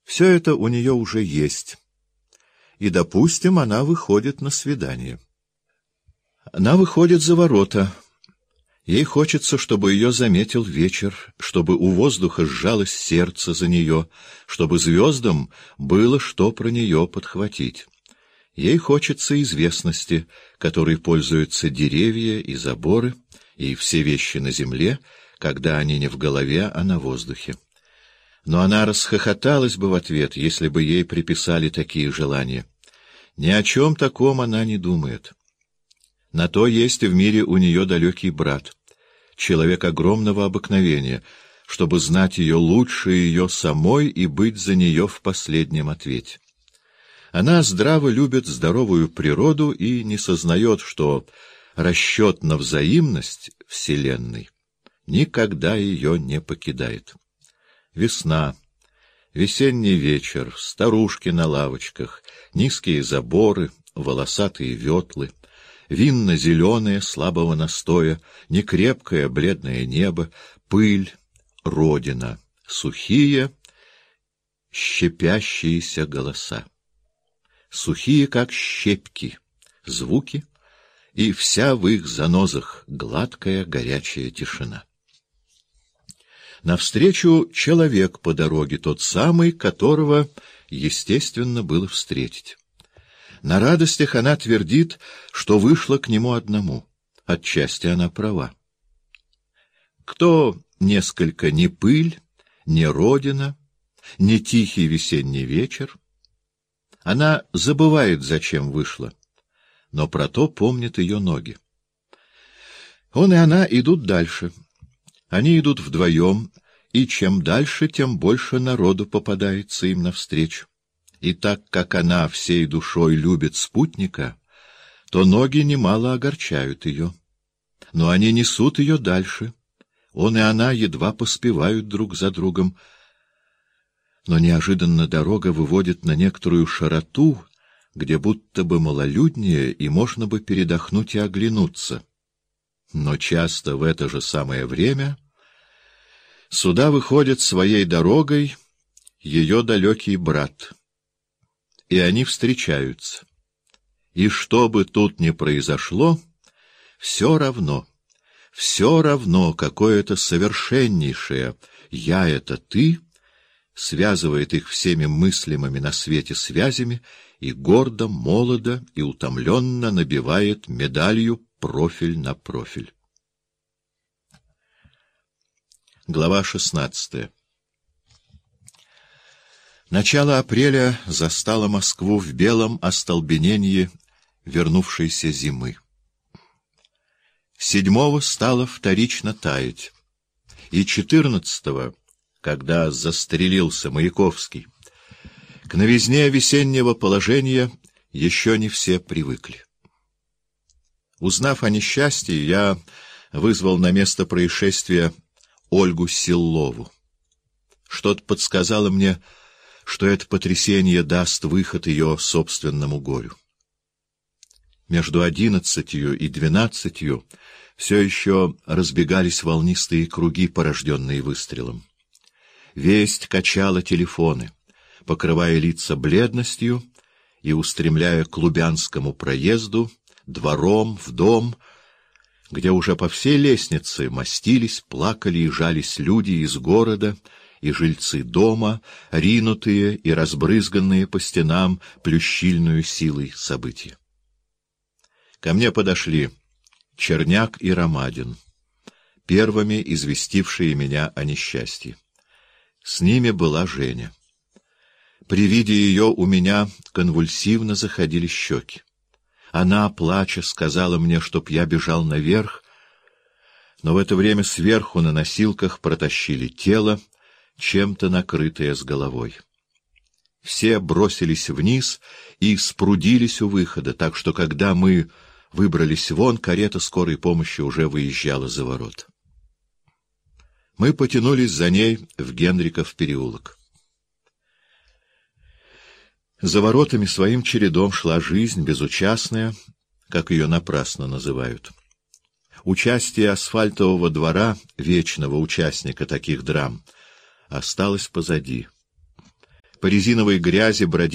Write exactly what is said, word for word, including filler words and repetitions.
Все это у нее уже есть. И, допустим, она выходит на свидание. Она выходит за ворота. Ей хочется, чтобы ее заметил вечер, чтобы у воздуха сжалось сердце за нее, чтобы звездам было что про нее подхватить. Ей хочется известности, которой пользуются деревья и заборы, и все вещи на земле, когда они не в голове, а на воздухе. Но она расхохоталась бы в ответ, если бы ей приписали такие желания. Ни о чем таком она не думает. На то есть в мире у нее далекий брат, человек огромного обыкновения, чтобы знать ее лучше ее самой и быть за нее в последнем ответе. Она здраво любит здоровую природу и не сознает, что расчет на взаимность Вселенной никогда ее не покидает. Весна, весенний вечер, старушки на лавочках, низкие заборы, волосатые ветлы, винно-зеленое слабого настоя, некрепкое бледное небо, пыль, родина, сухие, щепящиеся голоса. Сухие, как щепки, звуки, и вся в их занозах гладкая горячая тишина. Навстречу человек по дороге, тот самый, которого естественно было встретить. На радостях она твердит, что вышла к нему одному. Отчасти она права. Кто несколько не пыль, не родина, не тихий весенний вечер, она забывает, зачем вышла, но про то помнят ее ноги. Он и она идут дальше. Они идут вдвоем, и чем дальше, тем больше народу попадается им навстречу. И так как она всей душой любит спутника, то ноги немало огорчают ее. Но они несут ее дальше. Он и она едва поспевают друг за другом. Но неожиданно дорога выводит на некоторую широту, где будто бы малолюднее, и можно бы передохнуть и оглянуться. Но часто в это же самое время сюда выходит своей дорогой ее далекий брат. И они встречаются. И что бы тут ни произошло, все равно, все равно какое-то совершеннейшее «я — это ты» связывает их всеми мыслимыми на свете связями и гордо, молодо и утомленно набивает медалью профиль на профиль. Глава шестнадцатая. Начало апреля застало Москву в белом остолбенении вернувшейся зимы. Седьмого стало вторично таять, и четырнадцатого, когда застрелился Маяковский, к новизне весеннего положения еще не все привыкли. Узнав о несчастье, я вызвал на место происшествия Ольгу Силлову. Что-то подсказало мне, что это потрясение даст выход ее собственному горю. Между одиннадцатью и двенадцатью все еще разбегались волнистые круги, порожденные выстрелом. Весть качала телефоны, покрывая лица бледностью и устремляя к Лубянскому проезду, двором, в дом, где уже по всей лестнице мастились, плакали и жались люди из города и жильцы дома, ринутые и разбрызганные по стенам плющильную силой события. Ко мне подошли Черняк и Ромадин, первыми известившие меня о несчастье. С ними была Женя. При виде ее у меня конвульсивно заходили щеки. Она, плача, сказала мне, чтоб я бежал наверх, но в это время сверху на носилках протащили тело, чем-то накрытое с головой. Все бросились вниз и спрудились у выхода, так что, когда мы выбрались вон, карета скорой помощи уже выезжала за ворот. Мы потянулись за ней в Генриков переулок. За воротами своим чередом шла жизнь безучастная, как ее напрасно называют. Участие асфальтового двора, вечного участника таких драм, осталось позади. по резиновой грязи бродил